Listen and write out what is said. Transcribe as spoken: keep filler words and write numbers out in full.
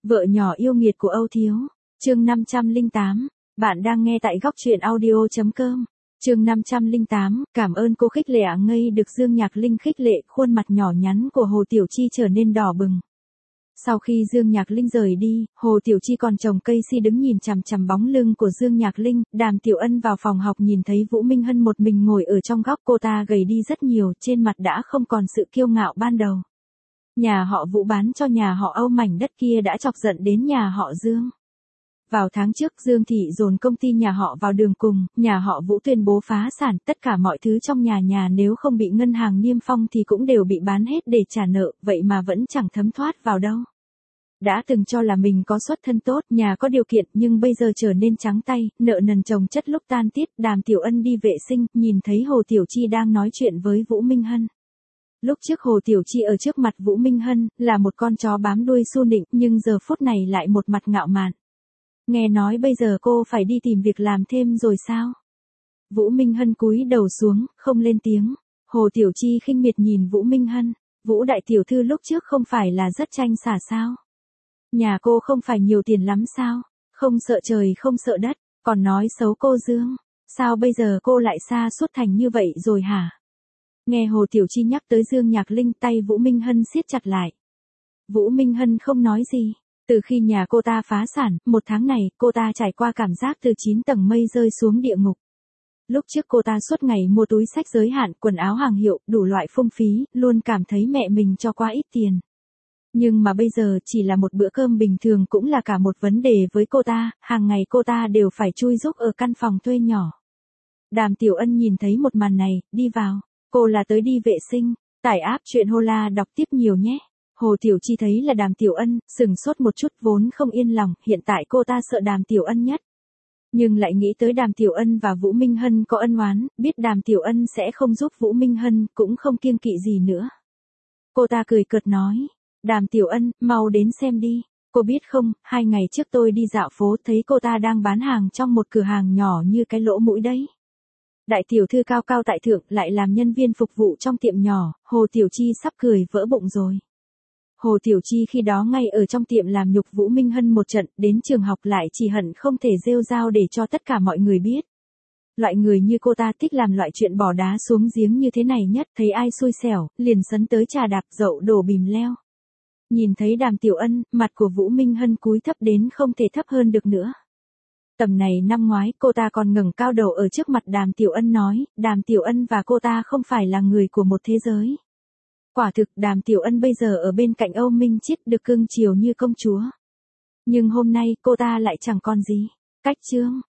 Vợ nhỏ yêu nghiệt của Âu Thiếu. Chương năm trăm lẻ tám. Bạn đang nghe tại góc truyện audio chấm com. Chương năm trăm lẻ tám. Cảm ơn cô khích lệ ạ. Ngây được Dương Nhạc Linh khích lệ, khuôn mặt nhỏ nhắn của Hồ Tiểu Chi trở nên đỏ bừng. Sau khi Dương Nhạc Linh rời đi, Hồ Tiểu Chi còn trồng cây si đứng nhìn chằm chằm bóng lưng của Dương Nhạc Linh. Đàm Tiểu Ân vào phòng học nhìn thấy Vũ Minh Hân một mình ngồi ở trong góc, cô ta gầy đi rất nhiều, trên mặt đã không còn sự kiêu ngạo ban đầu. Nhà họ Vũ bán cho nhà họ Âu mảnh đất kia đã chọc giận đến nhà họ Dương. Vào tháng trước, Dương Thị dồn công ty nhà họ vào đường cùng, nhà họ Vũ tuyên bố phá sản, tất cả mọi thứ trong nhà nhà nếu không bị ngân hàng niêm phong thì cũng đều bị bán hết để trả nợ, vậy mà vẫn chẳng thấm thoát vào đâu. Đã từng cho là mình có xuất thân tốt, nhà có điều kiện, nhưng bây giờ trở nên trắng tay, nợ nần chồng chất lúc tan tiết. Đàm Tiểu Ân đi vệ sinh, nhìn thấy Hồ Tiểu Chi đang nói chuyện với Vũ Minh Hân. Lúc trước Hồ Tiểu Chi ở trước mặt Vũ Minh Hân, là một con chó bám đuôi su nịnh, nhưng giờ phút này lại một mặt ngạo mạn. Nghe nói bây giờ cô phải đi tìm việc làm thêm rồi sao? Vũ Minh Hân cúi đầu xuống, không lên tiếng. Hồ Tiểu Chi khinh miệt nhìn Vũ Minh Hân. Vũ đại tiểu thư lúc trước không phải là rất tranh xả sao? Nhà cô không phải nhiều tiền lắm sao? Không sợ trời không sợ đất, còn nói xấu cô Dương. Sao bây giờ cô lại sa sút thành như vậy rồi hả? Nghe Hồ Tiểu Chi nhắc tới Dương Nhạc Linh, tay Vũ Minh Hân siết chặt lại. Vũ Minh Hân không nói gì. Từ khi nhà cô ta phá sản, một tháng này, cô ta trải qua cảm giác từ chín tầng mây rơi xuống địa ngục. Lúc trước cô ta suốt ngày mua túi xách giới hạn, quần áo hàng hiệu, đủ loại phung phí, luôn cảm thấy mẹ mình cho quá ít tiền. Nhưng mà bây giờ chỉ là một bữa cơm bình thường cũng là cả một vấn đề với cô ta, hàng ngày cô ta đều phải chui rúc ở căn phòng thuê nhỏ. Đàm Tiểu Ân nhìn thấy một màn này, đi vào. Cô là tới đi vệ sinh, tải app truyện Hola đọc tiếp nhiều nhé. Hồ Tiểu Chi thấy là Đàm Tiểu Ân, sừng sốt một chút, vốn không yên lòng, hiện tại cô ta sợ Đàm Tiểu Ân nhất. Nhưng lại nghĩ tới Đàm Tiểu Ân và Vũ Minh Hân có ân oán, biết Đàm Tiểu Ân sẽ không giúp Vũ Minh Hân, cũng không kiêng kỵ gì nữa. Cô ta cười cợt nói, Đàm Tiểu Ân, mau đến xem đi. Cô biết không, hai ngày trước tôi đi dạo phố thấy cô ta đang bán hàng trong một cửa hàng nhỏ như cái lỗ mũi đấy. Đại tiểu thư cao cao tại thượng lại làm nhân viên phục vụ trong tiệm nhỏ, Hồ Tiểu Chi sắp cười vỡ bụng rồi. Hồ Tiểu Chi khi đó ngay ở trong tiệm làm nhục Vũ Minh Hân một trận, đến trường học lại chỉ hận không thể rêu rao để cho tất cả mọi người biết. Loại người như cô ta thích làm loại chuyện bỏ đá xuống giếng như thế này nhất, thấy ai xui xẻo, liền sấn tới trà đạp dậu đổ bìm leo. Nhìn thấy Đàm Tiểu Ân, mặt của Vũ Minh Hân cúi thấp đến không thể thấp hơn được nữa. Tầm này năm ngoái, cô ta còn ngẩng cao đầu ở trước mặt Đàm Tiểu Ân nói, Đàm Tiểu Ân và cô ta không phải là người của một thế giới. Quả thực, Đàm Tiểu Ân bây giờ ở bên cạnh Âu Minh Chiết được cưng chiều như công chúa. Nhưng hôm nay, cô ta lại chẳng còn gì. Cách chương.